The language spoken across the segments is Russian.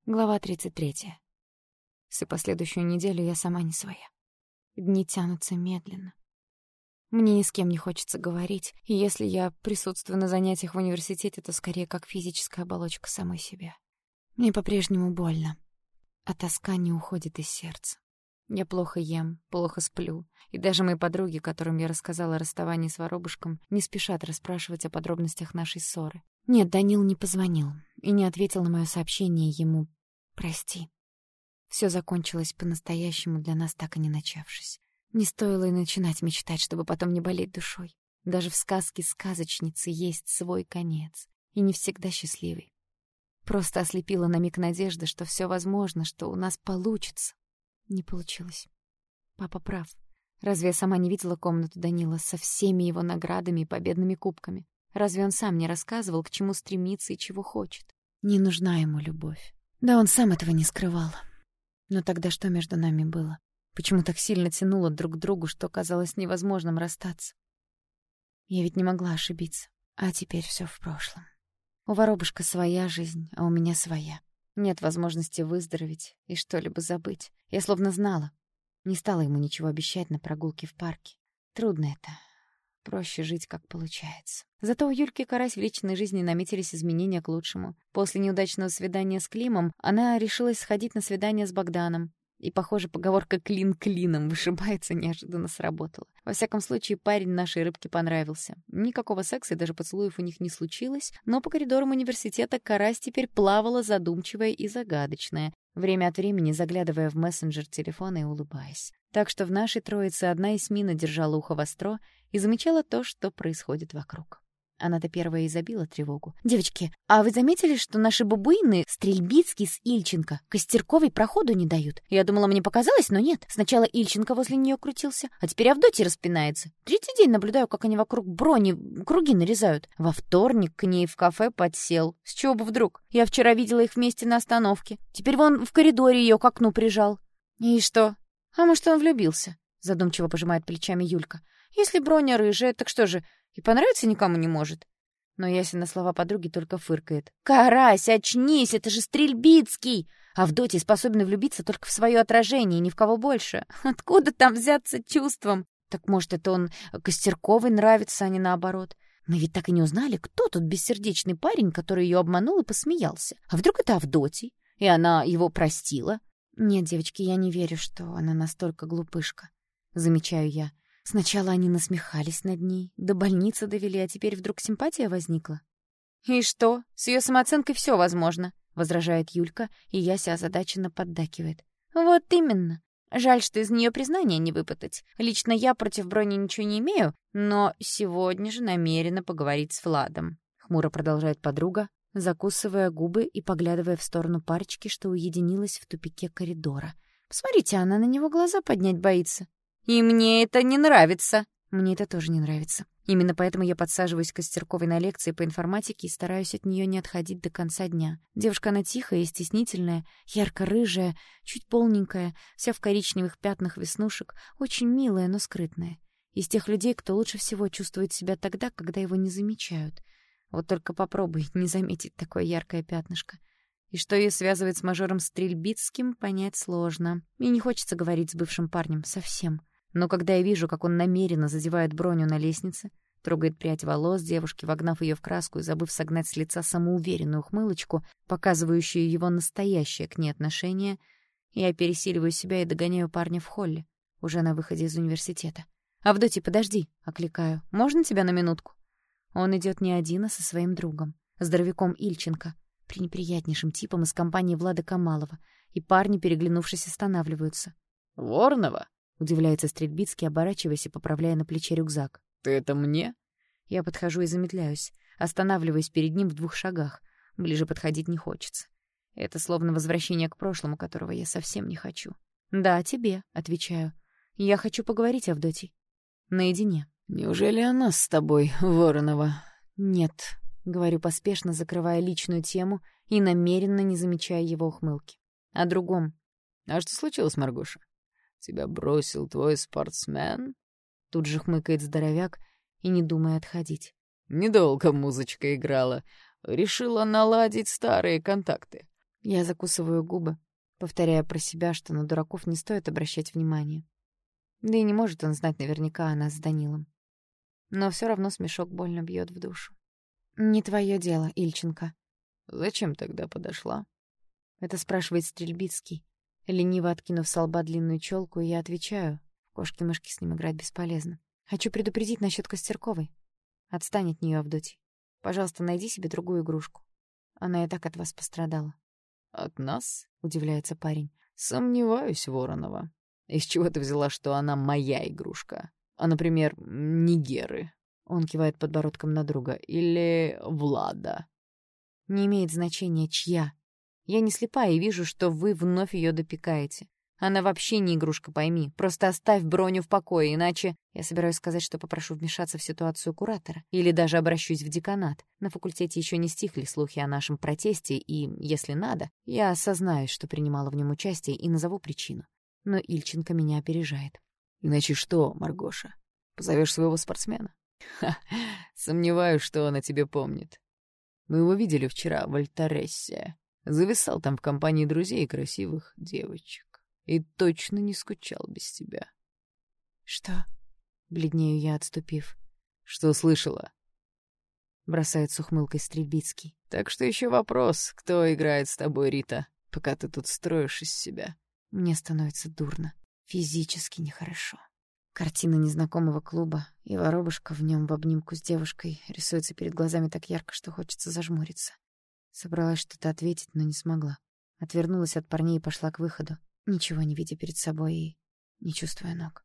Глава 33. Всю последующую неделю я сама не своя. Дни тянутся медленно. Мне ни с кем не хочется говорить, и если я присутствую на занятиях в университете, то скорее как физическая оболочка самой себе. Мне по-прежнему больно, а тоска не уходит из сердца. Я плохо ем, плохо сплю, и даже мои подруги, которым я рассказала о расставании с воробушком, не спешат расспрашивать о подробностях нашей ссоры. Нет, Данил не позвонил и не ответил на моё сообщение ему «Прости». Всё закончилось по-настоящему для нас, так и не начавшись. Не стоило и начинать мечтать, чтобы потом не болеть душой. Даже в сказке сказочницы есть свой конец, и не всегда счастливый. Просто ослепила на миг надежда, что всё возможно, что у нас получится. Не получилось. Папа прав. Разве я сама не видела комнату Данила со всеми его наградами и победными кубками? Разве он сам не рассказывал, к чему стремится и чего хочет? Не нужна ему любовь. Да он сам этого не скрывал. Но тогда что между нами было? Почему так сильно тянуло друг к другу, что казалось невозможным расстаться? Я ведь не могла ошибиться. А теперь всё в прошлом. У воробушка своя жизнь, а у меня своя. Нет возможности выздороветь и что-либо забыть. Я словно знала. Не стала ему ничего обещать на прогулке в парке. Трудно это. Проще жить, как получается. Зато у Юльки Карась в личной жизни наметились изменения к лучшему. После неудачного свидания с Климом она решилась сходить на свидание с Богданом. И, похоже, поговорка «клин клином вышибается» неожиданно сработала. Во всяком случае, парень нашей рыбке понравился. Никакого секса и даже поцелуев у них не случилось, но по коридорам университета Карась теперь плавала задумчивая и загадочная, время от времени заглядывая в мессенджер телефона и улыбаясь. Так что в нашей троице одна Эсмина держала ухо востро и замечала то, что происходит вокруг. Она-то первая и забила тревогу. «Девочки, а вы заметили, что наши бабуины Стрельбицкий с Ильченко Костерковой проходу не дают? Я думала, мне показалось, но нет. Сначала Ильченко возле нее крутился, а теперь Авдотья распинается. Третий день наблюдаю, как они вокруг Брони круги нарезают. Во вторник к ней в кафе подсел. С чего бы вдруг? Я вчера видела их вместе на остановке. Теперь вон в коридоре ее к окну прижал». «И что? А может, он влюбился?» Задумчиво пожимает плечами Юлька. «Если Броня рыжая, так что же, и понравиться никому не может?» Но Яся на слова подруги только фыркает. «Карась, очнись, это же Стрельбицкий! Авдотья способна влюбиться только в свое отражение, ни в кого больше. Откуда там взяться чувством? Так, может, это он Костерковой нравится, а не наоборот? Мы ведь так и не узнали, кто тот бессердечный парень, который ее обманул и посмеялся. А вдруг это Авдотья, и она его простила?» «Нет, девочки, я не верю, что она настолько глупышка», — замечаю я. Сначала они насмехались над ней, до больницы довели, а теперь вдруг симпатия возникла. «И что? С ее самооценкой все возможно», — возражает Юлька, и Яся озадаченно поддакивает. «Вот именно. Жаль, что из нее признания не выпытать. Лично я против Брони ничего не имею, но сегодня же намерена поговорить с Владом», — хмуро продолжает подруга, закусывая губы и поглядывая в сторону парочки, что уединилась в тупике коридора. «Посмотрите, она на него глаза поднять боится». «И мне это не нравится». «Мне это тоже не нравится. Именно поэтому я подсаживаюсь к Костерковой на лекции по информатике и стараюсь от нее не отходить до конца дня. Девушка она тихая и стеснительная, ярко-рыжая, чуть полненькая, вся в коричневых пятнах веснушек, очень милая, но скрытная. Из тех людей, кто лучше всего чувствует себя тогда, когда его не замечают. Вот только попробуй не заметить такое яркое пятнышко. И что ее связывает с мажором Стрельбицким, понять сложно. И не хочется говорить с бывшим парнем совсем. Но когда я вижу, как он намеренно задевает Броню на лестнице, трогает прядь волос девушки, вогнав ее в краску и забыв согнать с лица самоуверенную ухмылочку, показывающую его настоящее к ней отношение, я пересиливаю себя и догоняю парня в холле, уже на выходе из университета. «Авдотья, подожди!» — окликаю. «Можно тебя на минутку?» Он идет не один, а со своим другом, здоровяком Ильченко, пренеприятнейшим типом из компании Влада Камалова, и парни, переглянувшись, останавливаются. «Воронова?» — удивляется Стрельбицкий, оборачиваясь и поправляя на плече рюкзак. «Ты это мне?» Я подхожу и замедляюсь, останавливаясь перед ним в 2 шагах. Ближе подходить не хочется. Это словно возвращение к прошлому, которого я совсем не хочу. «Да, тебе», — отвечаю. «Я хочу поговорить, Авдотья. Наедине». «Неужели она с тобой, Воронова?» «Нет», — говорю поспешно, закрывая личную тему и намеренно не замечая его ухмылки. «О другом». «А что случилось, Маргоша? Тебя бросил твой спортсмен?» Тут же хмыкает здоровяк и не думая отходить. «Недолго музычка играла. Решила наладить старые контакты. Я закусываю губы, повторяя про себя, что на дураков не стоит обращать внимание. Да и не может он знать наверняка о нас с Данилом. Но все равно смешок больно бьет в душу. «Не твое дело, Ильченко». «Зачем тогда подошла?» Это спрашивает Стрельбицкий, лениво откинув со лба длинную челку, и я отвечаю. В кошки-мышки с ним играть бесполезно. Хочу предупредить насчет Костерковой. Отстань от нее, Авдотья. Пожалуйста, найди себе другую игрушку. Она и так от вас пострадала. «От нас?» — удивляется парень. «Сомневаюсь, Воронова. Из чего ты взяла, что она моя игрушка? А, например, Нигеры?» Он кивает подбородком на друга. «Или Влада?» Не имеет значения, чья. Я не слепая и вижу, что вы вновь ее допекаете. Она вообще не игрушка, пойми. Просто оставь Броню в покое, иначе я собираюсь сказать, что попрошу вмешаться в ситуацию куратора. Или даже обращусь в деканат. На факультете еще не стихли слухи о нашем протесте, и, если надо, я осознаю, что принимала в нем участие, и назову причину. Но Ильченко меня опережает. «Иначе что, Маргоша? Позовешь своего спортсмена?» «Ха, сомневаюсь, что он о тебе помнит. Мы его видели вчера в Альтарессе. Зависал там в компании друзей и красивых девочек. И точно не скучал без тебя». «Что?» — бледнею я, отступив. «Что слышала?» — бросает с ухмылкой Стрельбицкий. «Так что еще вопрос, кто играет с тобой, Рита, пока ты тут строишь из себя?» Мне становится дурно. Физически нехорошо. Картина незнакомого клуба, и воробушка в нем в обнимку с девушкой рисуется перед глазами так ярко, что хочется зажмуриться. Собралась что-то ответить, но не смогла. Отвернулась от парней и пошла к выходу, ничего не видя перед собой и не чувствуя ног.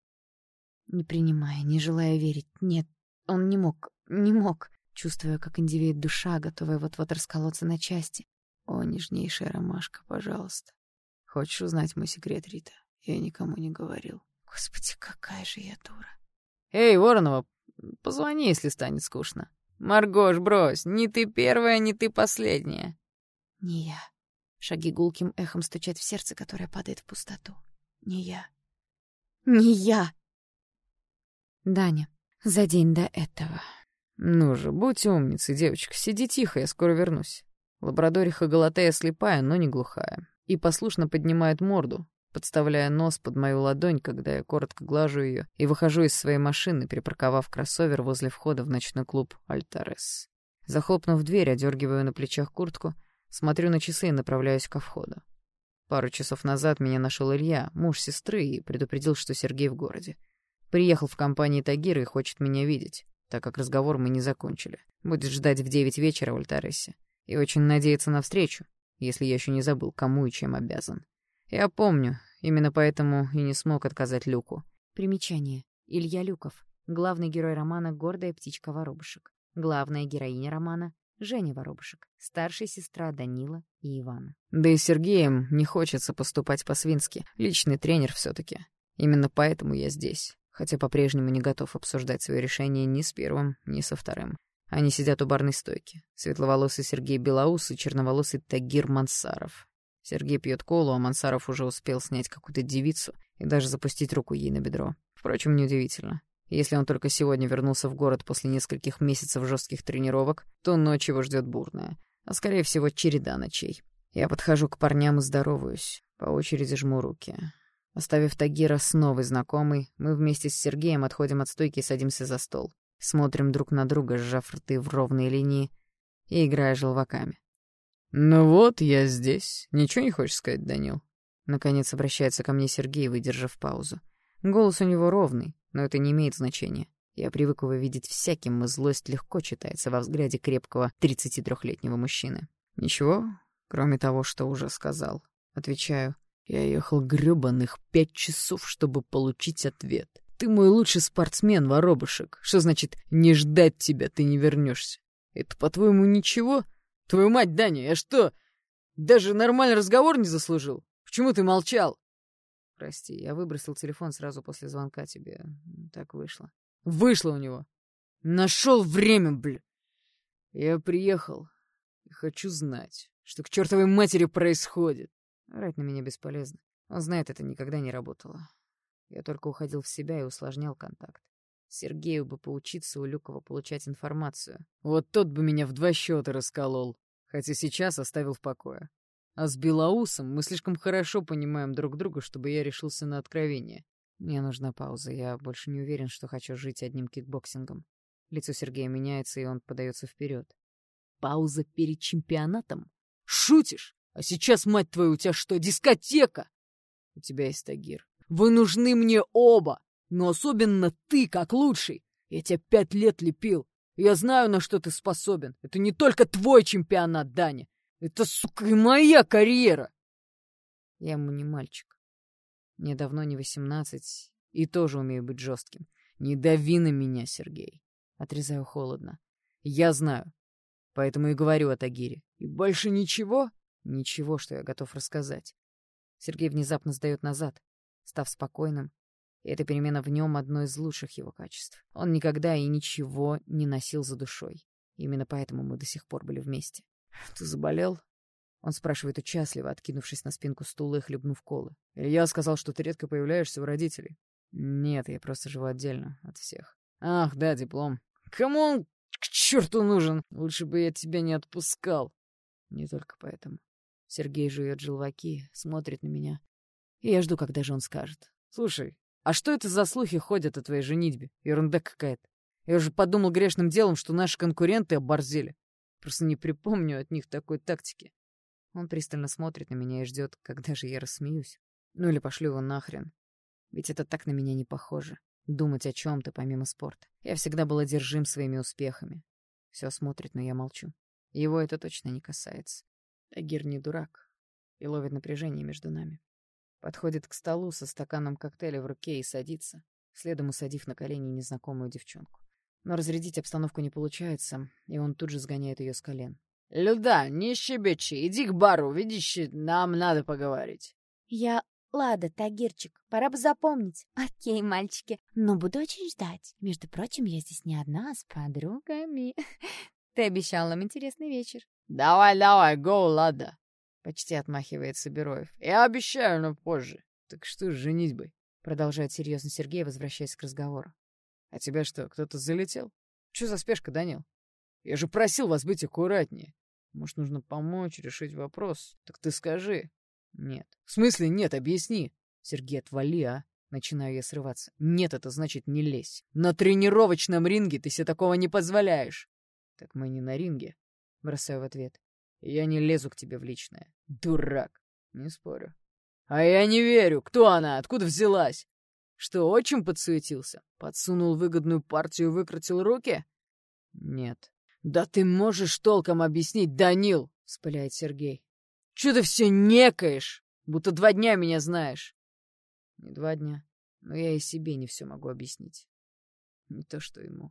Не принимая, не желая верить. Нет, он не мог. Чувствуя, как индивеет душа, готовая вот-вот расколоться на части. «О, нежнейшая ромашка, пожалуйста. Хочешь узнать мой секрет, Рита? Я никому не говорил». Господи, какая же я дура. «Эй, Воронова, позвони, если станет скучно». «Маргош, брось, не ты первая, не ты последняя». Не я. Шаги гулким эхом стучат в сердце, которое падает в пустоту. Не я. Не я! Даня, за день до этого. «Ну же, будь умницей, девочка, сиди тихо, я скоро вернусь». Лабрадориха Галатея слепая, но не глухая. И послушно поднимает морду, подставляя нос под мою ладонь, когда я коротко глажу ее и выхожу из своей машины, припарковав кроссовер возле входа в ночной клуб «Альтарес». Захлопнув дверь, одергиваю на плечах куртку, смотрю на часы и направляюсь ко входу. Пару часов назад меня нашел Илья, муж сестры, и предупредил, что Сергей в городе. Приехал в компании Тагира и хочет меня видеть, так как разговор мы не закончили. Будет ждать в 9 вечера в Альтаресе. И очень надеется на встречу, если я еще не забыл, кому и чем обязан. Я помню, именно поэтому и не смог отказать Люку. Примечание. Илья Люков. Главный герой романа «Гордая птичка Воробушек». Главная героиня романа Женя Воробушек. Старшая сестра Данила и Ивана. Да и с Сергеем не хочется поступать по-свински. Личный тренер все-таки. Именно поэтому я здесь. Хотя по-прежнему не готов обсуждать свое решение ни с первым, ни со вторым. Они сидят у барной стойки. Светловолосый Сергей Белоус и черноволосый Тагир Мансаров. Сергей пьет колу, а Мансаров уже успел снять какую-то девицу и даже запустить руку ей на бедро. Впрочем, неудивительно. Если он только сегодня вернулся в город после нескольких месяцев жестких тренировок, то ночь его ждет бурная, а скорее всего череда ночей. Я подхожу к парням и здороваюсь, по очереди жму руки. Оставив Тагира с новой знакомой, мы вместе с Сергеем отходим от стойки и садимся за стол. Смотрим друг на друга, сжав рты в ровные линии и играя желваками. «Ну вот, я здесь. Ничего не хочешь сказать, Данил?» Наконец обращается ко мне Сергей, выдержав паузу. Голос у него ровный, но это не имеет значения. Я привык его видеть всяким, и злость легко читается во взгляде крепкого 33-летнего мужчины. «Ничего, кроме того, что уже сказал». Отвечаю. «Я ехал грёбаных 5 часов, чтобы получить ответ. Ты мой лучший спортсмен, Воробушек. Что значит «не ждать тебя, ты не вернешься»? Это, по-твоему, ничего? Твою мать, Даня, я что, даже нормальный разговор не заслужил? Почему ты молчал?» «Прости, я выбросил телефон сразу после звонка тебе. Так вышло». «Вышло у него. Нашел время, бля. Я приехал и хочу знать, что к чертовой матери происходит». Орать на меня бесполезно. Он знает, это никогда не работало. Я только уходил в себя и усложнял контакт. Сергею бы поучиться у Люкова получать информацию. Вот тот бы меня в 2 счета расколол, хотя сейчас оставил в покое. А с Белоусом мы слишком хорошо понимаем друг друга, чтобы я решился на откровение. Мне нужна пауза. Я больше не уверен, что хочу жить одним кикбоксингом. Лицо Сергея меняется, и он подается вперед. Пауза перед чемпионатом? Шутишь? А сейчас, мать твою, у тебя что, дискотека? У тебя есть Тагир. Вы нужны мне оба, но особенно ты, как лучший. Я тебя 5 лет лепил. Я знаю, на что ты способен. Это не только твой чемпионат, Даня. Это, сука, и моя карьера. Я ему не мальчик. Мне давно не 18, и тоже умею быть жестким. Не дави на меня, Сергей. Отрезаю холодно. Я знаю. Поэтому и говорю о Тагире. И больше ничего? Ничего, что я готов рассказать. Сергей внезапно сдает назад, став спокойным. И эта перемена в нем одно из лучших его качеств. Он никогда и ничего не носил за душой. Именно поэтому мы до сих пор были вместе. «Ты заболел?» Он спрашивает участливо, откинувшись на спинку стула и хлебнув колы. «Я сказал, что ты редко появляешься у родителей». «Нет, я просто живу отдельно от всех». «Ах, да, диплом. Кому он к черту нужен? Лучше бы я тебя не отпускал». «Не только поэтому». Сергей жует желваки, смотрит на меня. И я жду, когда же он скажет. «Слушай, а что это за слухи ходят о твоей женитьбе? Ерунда какая-то. Я уже подумал грешным делом, что наши конкуренты оборзели. Просто не припомню от них такой тактики». Он пристально смотрит на меня и ждет, когда же я рассмеюсь. Ну или пошлю его нахрен. Ведь это так на меня не похоже. Думать о чем-то помимо спорта. Я всегда был одержим своими успехами. Все смотрит, но я молчу. Его это точно не касается. Тагир не дурак и ловит напряжение между нами. Подходит к столу со стаканом коктейля в руке и садится, следом усадив на колени незнакомую девчонку. Но разрядить обстановку не получается, и он тут же сгоняет ее с колен. «Люда, не щебечи, иди к бару, видишь, нам надо поговорить». Ладно, Тагирчик, пора бы запомнить. Окей, мальчики, но буду очень ждать. Между прочим, я здесь не одна, а с подругами. Ты обещал нам интересный вечер. Давай, гоу, Лада. Почти отмахивается Бероев. Я обещаю, но позже. Так что с женитьбой? Продолжает серьезно Сергей, возвращаясь к разговору. А тебя что, кто-то залетел? Что за спешка, Данил? Я же просил вас быть аккуратнее. Может, нужно помочь решить вопрос? Так ты скажи. Нет. В смысле нет? Объясни. Сергей, отвали, а? Начинаю я срываться. Нет, это значит не лезь. На тренировочном ринге ты себе такого не позволяешь. Так мы не на ринге. Бросаю в ответ. Я не лезу к тебе в личное. Дурак. Не спорю. А я не верю. Кто она? Откуда взялась? Что, отчим подсуетился? Подсунул выгодную партию и выкрутил руки? Нет. Да ты можешь толком объяснить, Данил, вспыляет Сергей. Чё ты все некаешь? Будто 2 дня меня знаешь. Не 2 дня. Но я и себе не все могу объяснить. Не то, что ему.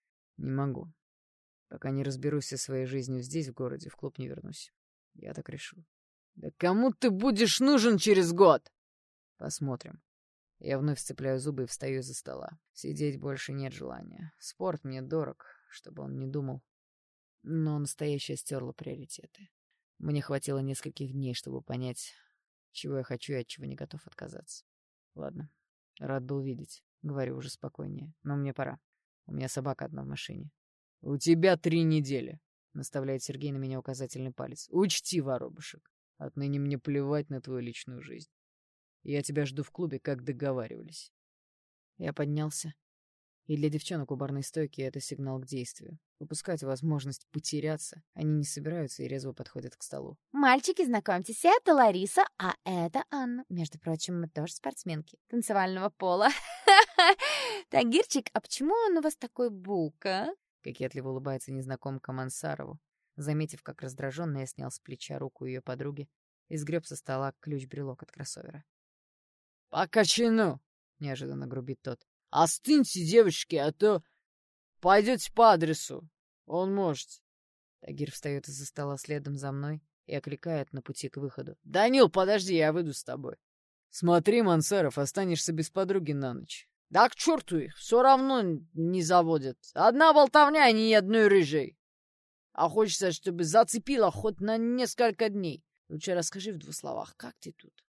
Не могу. Пока не разберусь со своей жизнью здесь, в городе, в клуб не вернусь. Я так решил. Да кому ты будешь нужен через год? Посмотрим. Я вновь сцепляю зубы и встаю из-за стола. Сидеть больше нет желания. Спорт мне дорог, чтобы он не думал. Но настоящее стерло приоритеты. Мне хватило нескольких дней, чтобы понять, чего я хочу и от чего не готов отказаться. Ладно, рад был видеть. Говорю уже спокойнее. Но мне пора. У меня собака одна в машине. «У тебя 3 недели», — наставляет Сергей на меня указательный палец. «Учти, воробушек, отныне мне плевать на твою личную жизнь. Я тебя жду в клубе, как договаривались». Я поднялся. И для девчонок у барной стойки это сигнал к действию. Упускать возможность потеряться они не собираются и резво подходят к столу. Мальчики, знакомьтесь, это Лариса, а это Анна. Между прочим, мы тоже спортсменки танцевального пола. Тагирчик, а почему он у вас такой булка? Кокетливо улыбается незнакомка Мансарову. Заметив, как раздраженно я снял с плеча руку ее подруги и сгреб со стола ключ-брелок от кроссовера. «По кочану!» — неожиданно грубит тот. «Остыньте, девочки, а то пойдете по адресу. Он может». Тагир встает из-за стола следом за мной и окликает на пути к выходу. «Данил, подожди, я выйду с тобой». «Смотри, Мансаров, останешься без подруги на ночь». «Да к черту их, все равно не заводят. Одна болтовня, а ни одной рыжей. А хочется, чтобы зацепила хоть на несколько дней. Лучше расскажи в 2 словах, как ты тут?»